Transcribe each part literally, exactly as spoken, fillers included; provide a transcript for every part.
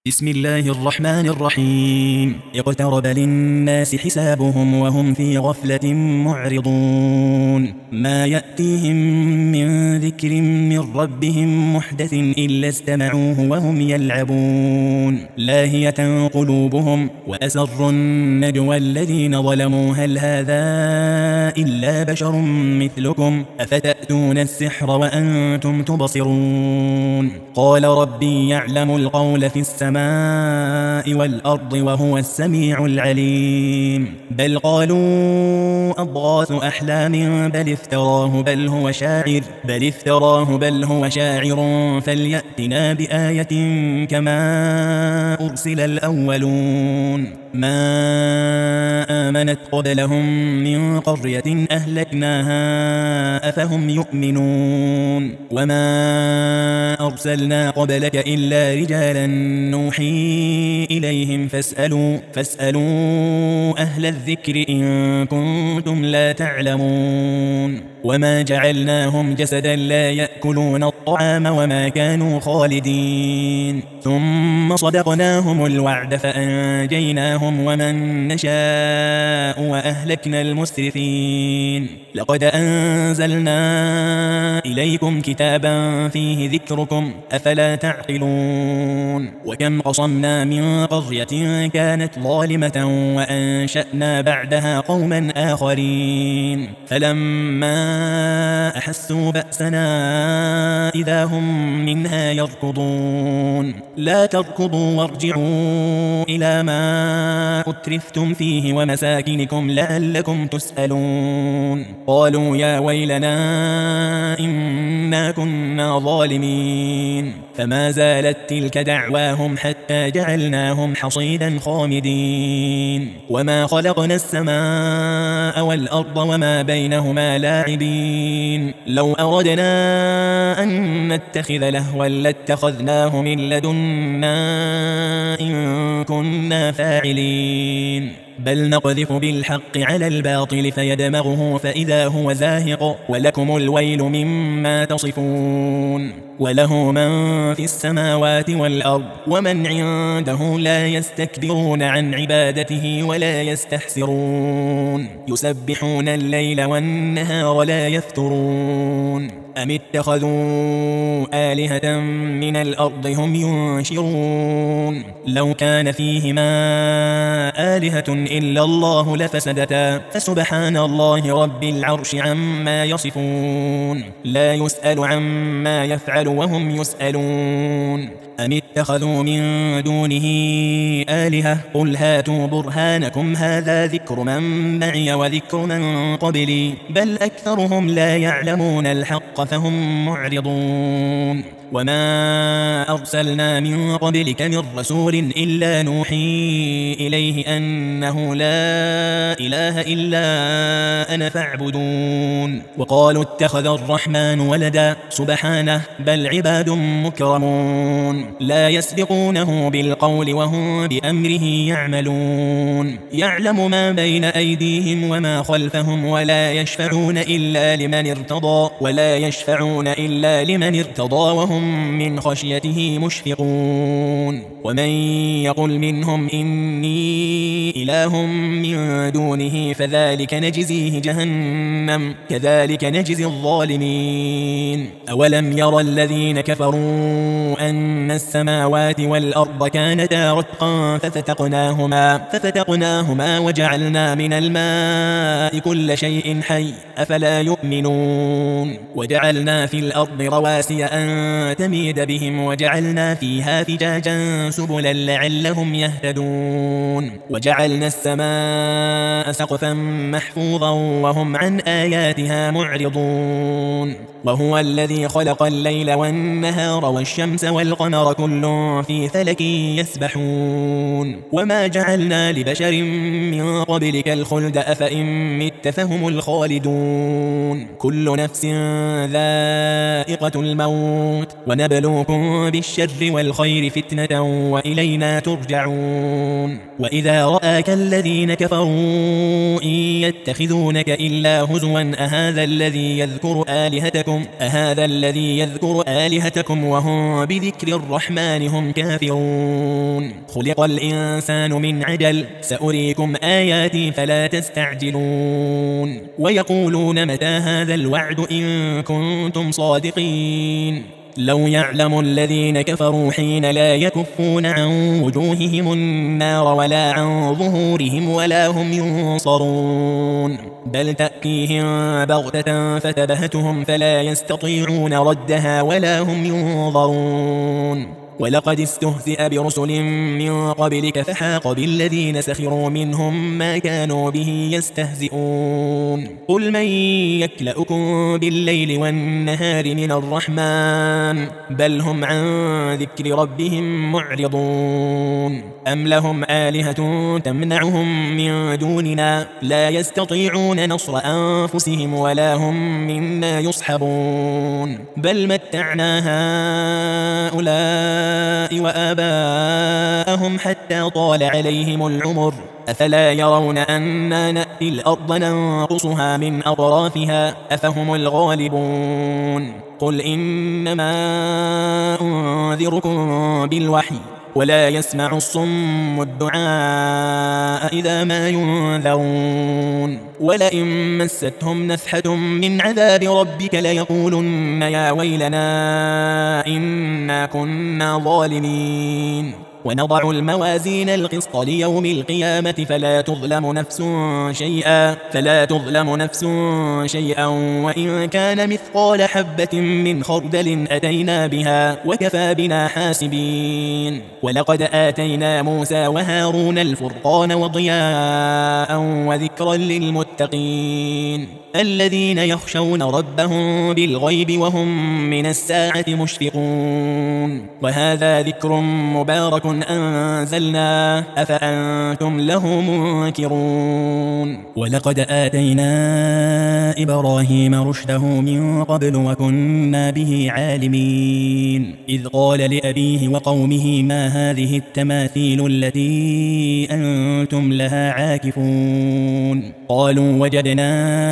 بسم الله الرحمن الرحيم اقترب للناس حسابهم وهم في غفلة معرضون ما يأتيهم من ذكر من ربهم محدث إلا استمعوه وهم يلعبون لاهية قلوبهم وأسروا النجوى الذين ظلموا هل هذا إلا بشر مثلكم أفتأتون السحر وأنتم تبصرون قال ربي يعلم القول في السماء والأرض وهو السميع العليم بل قالوا أضغاث أحلام بل افتراه بل هو شاعر بل افتراه بل هو شاعر فليأتنا بآية كما أرسل الأولون ما آمنت قبلهم من قرية أهلكناها أفهم يؤمنون وما أرسلنا قبلك إلا رجالا نوحي إليهم فاسألوا, فاسألوا أهل الذكر إن كنتم لا تعلمون وما جعلناهم جسدا لا يأكلون الطعام وما كانوا خالدين ثم صدقناهم الوعد فأنجيناهم ومن نشاء وأهلكنا المسرفين لقد أنزلنا إليكم كتابا فيه ذكركم أفلا تعقلون وكم قصمنا من قرية كانت ظالمة وأنشأنا بعدها قوما آخرين فلما أحسوا بأسنا إذا هم منها يركضون لا تركضوا وارجعوا إلى ما أترفتم فيه ومساكنكم لعلكم تسألون قالوا يا ويلنا إنا كنا ظالمين فما زالت تلك دعواهم حتى جعلناهم حصيدا خامدين وما خلقنا السماء والأرض وما بينهما لاعبين لو أردنا أن نتخذ لهوا لاتخذناه من لدنا إن كنا فاعلين بل نقذف بالحق على الباطل فيدمغه فإذا هو زاهق ولكم الويل مما تصفون وله من في السماوات والأرض ومن عنده لا يستكبرون عن عبادته ولا يستحسرون يسبحون الليل والنهار لا يفترون أم اتخذوا آلهة من الأرض هم ينشرون لو كان فيهما آلهة إلا الله لفسدتا فسبحان الله رب العرش عما يصفون لا يسأل عما يفعل وهم يسألون أم اتخذوا من دونه آلهة قل هاتوا برهانكم هذا ذكر من معي وذكر من قبلي بل أكثرهم لا يعلمون الحق فهم معرضون وما أرسلنا من قبلك من رسول إلا نوحي إليه أنه لا إله إلا أنا فاعبدون وقالوا اتخذ الرحمن ولدا سبحانه بل عباد مكرمون لا يسبقونه بالقول وهم بأمره يعملون يعلم ما بين أيديهم وما خلفهم ولا يشفعون إلا لمن ارتضى ولا يشفعون إلا لمن ارتضى وهم من خشيته مشفقون ومن يقل منهم إني إله من دونه فذلك نجزيه جهنم كذلك نجزي الظالمين أولم يرى الذين كفروا أن السماوات والأرض كانتا رتقا ففتقناهما ففتقناهما وجعلنا من الماء كل شيء حي أفلا يؤمنون وجعلنا في الأرض رواسي أن تميد بهم وجعلنا فيها فجاجا سبلا لعلهم يهتدون وجعلنا السماء سقفا محفوظا وهم عن آياتها معرضون وهو الذي خلق الليل والنهار والشمس والقمر كل في فلك يسبحون وما جعلنا لبشر من قبلك الخلد أفإن مت فهم الخالدون كل نفس ذائقة الموت ونبلوكم بالشر والخير فتنة وإلينا ترجعون وإذا رآك الذين كفروا إن يتخذونك إلا هزوا أهذا الذي يذكر آلهتكم أهذا الذي يذكر آلهتكم وهم بذكر الرحمن هم كافرون خلق الإنسان من عجل سأريكم آياتي فلا تستعجلون ويقولون متى هذا الوعد إن كنتم صادقين لو يعلم الذين كفروا حين لا يكفون عن وجوههم النار ولا عن ظهورهم ولا هم ينصرون بل تأتيهم بغتة فتبهتهم فلا يستطيعون ردها ولا هم ينظرون ولقد استهزئ برسل من قبلك فحاق بالذين سخروا منهم ما كانوا به يستهزئون قل من يكلؤكم بالليل والنهار من الرحمن بل هم عن ذكر ربهم معرضون أم لهم آلهة تمنعهم من دوننا لا يستطيعون نصر أنفسهم ولا هم منا يصحبون بل متعنا هؤلاء وآباءهم حتى طال عليهم العمر أفلا يرون أنا نأتي الأرض ننقصها من أطرافها أفهم الغالبون قل إنما أنذركم بالوحي ولا يسمع الصم الدعاء إذا ما ينذرون ولئن مستهم نفحة من عذاب ربك ليقولن يا ويلنا إنا كنا ظالمين ونضع الموازين القسط ليوم القيامة فلا تظلم نفس شيئا فلا تظلم نفس شيئا وإن كان مثقال حبة من خردل أتينا بها وكفى بنا حاسبين ولقد آتينا موسى وهارون الفرقان وضياء وذكرا للمتقين الذين يخشون ربهم بالغيب وهم من الساعة مشفقون وهذا ذكر مبارك أنزلناه أفأنتم له منكرون ولقد آتينا إبراهيم رشده من قبل وكنا به عالمين إذ قال لأبيه وقومه ما هذه التماثيل التي أنتم لها عاكفون قالوا وجدنا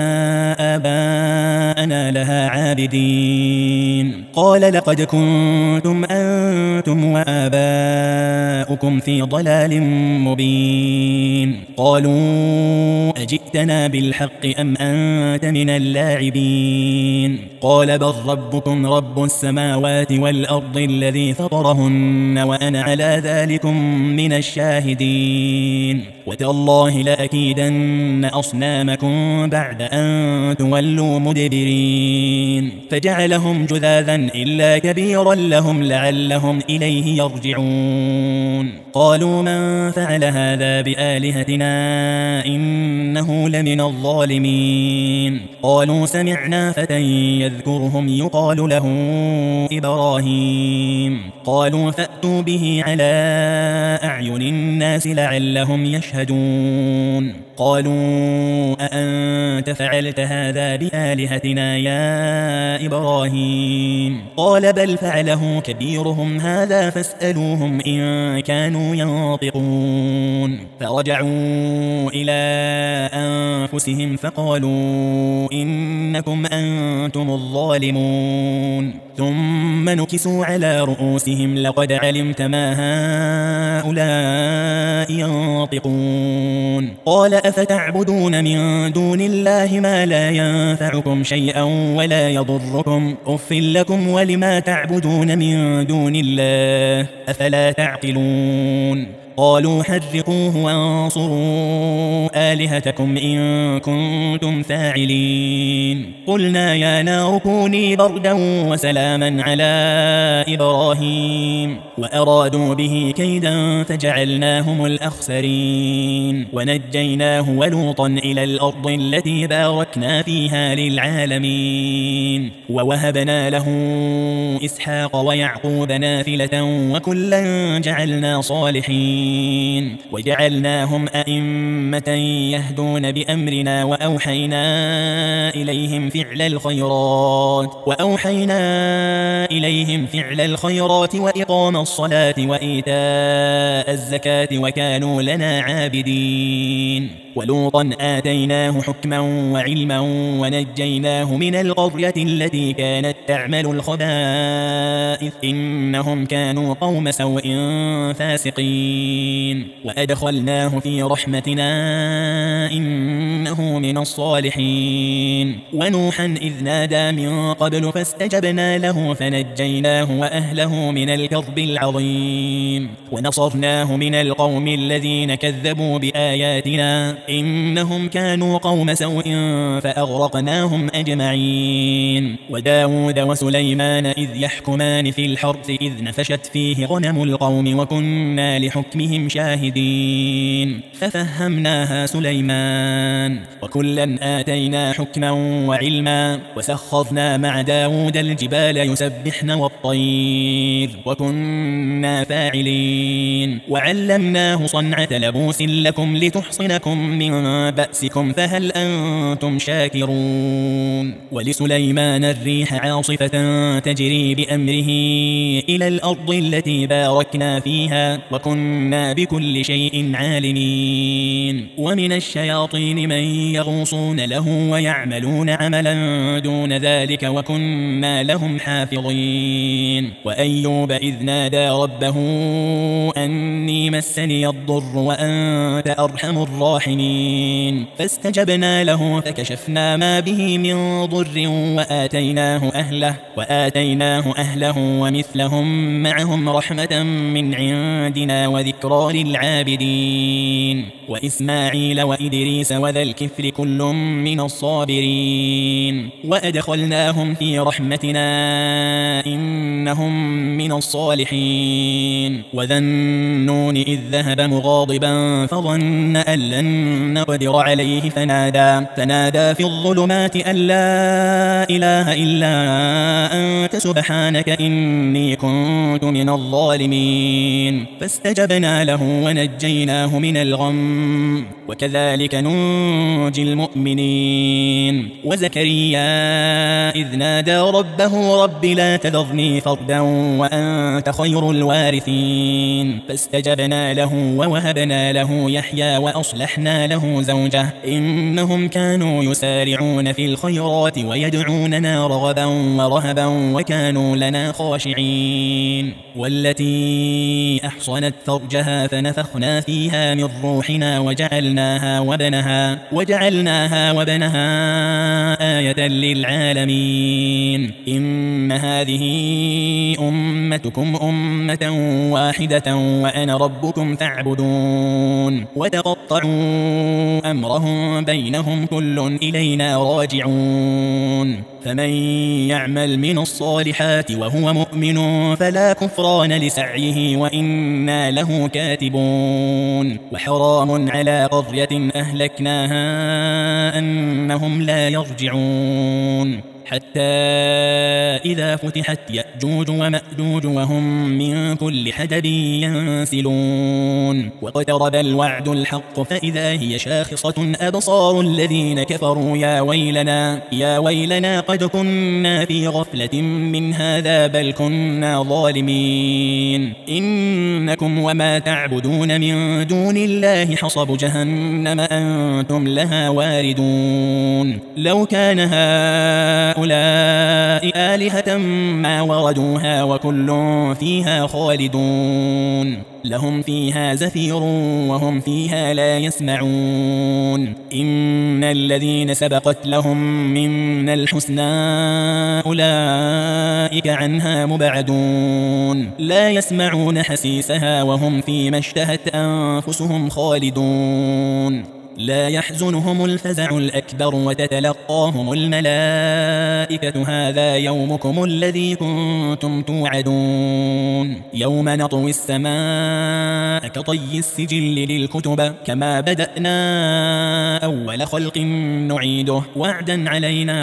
آباءنا لها عابدين قال لقد كنتم أنتم وآباؤكم في ضلال مبين قالوا أجئتنا بالحق أم أنت من اللاعبين قال بل ربكم رب السماوات والأرض الذي فطرهن وأنا على ذلكم من الشاهدين وتالله لأكيدن أصنامكم بعد أن تولوا مدبرين فجعلهم جذاذا إلا كبيرا لهم لعلهم إليه يرجعون قالوا من فعل هذا بآلهتنا إنه لمن الظالمين قالوا سمعنا فتى يذكرهم يقال له إبراهيم قالوا فأتوا به على أعين الناس لعلهم يشهدون قالوا أأنت فعلت هذا بآلهتنا يا إبراهيم قال بل فعله كبيرهم هذا فاسألوهم إن كانوا ينطقون فرجعوا إلى أنفسهم فقالوا إنكم أنتم الظالمون ثم نكسوا على رؤوسهم لقد علمت ما هؤلاء ينطقون قال أفتعبدون من دون الله ما لا ينفعكم شيئا ولا يضركم أف لكم ولما تعبدون من دون الله أفلا تعقلون قالوا حرقوه وانصروا آلهتكم إن كنتم فاعلين قلنا يا نار كوني بردا وسلاما على إبراهيم وأرادوا به كيدا فجعلناهم الأخسرين ونجيناه ولوطا إلى الأرض التي باركنا فيها للعالمين ووهبنا له إسحاق ويعقوب نافلة وكلا جعلنا صالحين الصالحين وجعلناهم أئمة يهدون بأمرنا وأوحينا إليهم فعل الخيرات وأوحينا إليهم فعل الخيرات وإقام الصلاة وإيتاء الزكاة وكانوا لنا عابدين ولوطا آتيناه حكما وعلما ونجيناه من القرية التي كانت تعمل الخبائث إنهم كانوا قوم سوء فاسقين وأدخلناه في رحمتنا إنه من الصالحين ونوحا إذ نادى من قبل فاستجبنا له فنجيناه وأهله من الكرب العظيم ونصرناه من القوم الذين كذبوا بآياتنا إنهم كانوا قوم سوء فأغرقناهم أجمعين وداود وسليمان إذ يحكمان في الحرث إذ نفشت فيه غنم القوم وكنا لحكمهم شاهدين ففهمناها سليمان وكلا آتينا حكما وعلما وسخرنا مع داود الجبال يسبحن والطير وكنا فاعلين وعلمناه صنعة لبوس لكم لتحصنكم من بأسكم فهل أنتم شاكرون ولسليمان الريح عاصفة تجري بأمره إلى الأرض التي باركنا فيها وكنا بكل شيء عالمين ومن الشياطين من يغوصون له ويعملون عملا دون ذلك وكنا لهم حافظين وأيوب إذ نادى ربه أني مسني الضر وأنت أرحم الراحمين فاستجبنا له فكشفنا ما به من ضر وآتيناه أهله وآتيناه أهله ومثلهم معهم رحمة من عندنا وذكرى للعابدين وإسماعيل وإدريس وذا الكفل كل من الصابرين وأدخلناهم في رحمتنا إنهم من الصالحين وذا النون إذ ذهب مغاضبا فظن أن لن نقدر عليه فنادى, فنادى في الظلمات أن لا إله إلا أنت سبحانك إني كنت من الظالمين فاستجبنا له ونجيناه من الغم وكذلك ننجي المؤمنين وزكريا إذ نادى ربه رب لا تذرني فردا وأنت خير الوارثين فاستجبنا له ووهبنا له يحيى وأصلحنا له زوجه إنهم كانوا يسارعون في الخيرات ويدعوننا رغبا ورهبا وكانوا لنا خاشعين والتي أحصنت فرجها فنفخنا فيها من روحنا وجعلناها وبنها وجعلناها وبنها آية للعالمين إن هذه أمتكم أمة واحدة وأنا ربكم فاعبدون وتقطعوا أمرهم بينهم كل إلينا راجعون فمن يعمل من الصالحات وهو مؤمن فلا كفران لسعيه وإنا له كاتبون وحرام على قرية أهلكناها أنهم لا يرجعون حتى إذا فتحت يأجوج ومأجوج وهم من كل حدب ينسلون واقترب الوعد الحق فإذا هي شاخصة أبصار الذين كفروا يا ويلنا يا ويلنا قد كنا في غفلة من هذا بل كنا ظالمين إنكم وما تعبدون من دون الله حصب جهنم أنتم لها واردون لو كان هؤلاء آلهة ما وردوها وكل فيها خالدون لهم فيها زفير وهم فيها لا يسمعون إن الذين سبقت لهم من الحسنى أولئك عنها مبعدون لا يسمعون حسيسها وهم فيما اشتهت أنفسهم خالدون لا يحزنهم الفزع الأكبر وتتلقاهم الملائكة هذا يومكم الذي كنتم توعدون يوم نطوي السماء كطي السجل للكتب كما بدأنا أول خلق نعيده وعدا علينا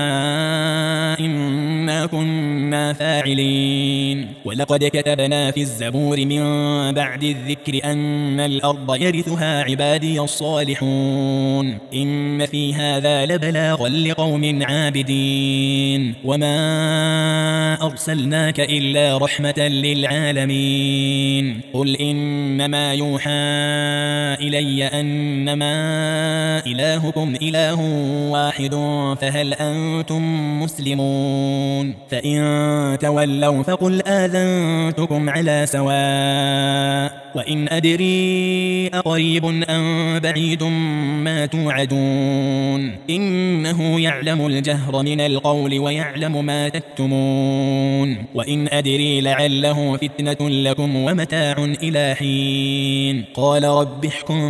إنا كنا فاعلين ولقد كتبنا في الزبور من بعد الذكر أن الأرض يرثها عبادي الصالحون إن في هذا لبلاغا لقوم عابدين وما أرسلناك إلا رحمة للعالمين قل إنما يوحى إلي أنما إلهكم إله واحد فهل أنتم مسلمون فإن تولوا فقل آذنتكم على سواء وإن أدري أقريب أم بعيد ما توعدون إنه يعلم الجهر من القول ويعلم ما تكتمون وإن أدري لعله فتنة لكم ومتاع إلى حين قال رب احكم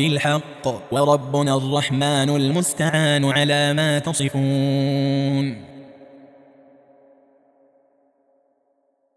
بالحق وربنا الرحمن المستعان على ما تصفون.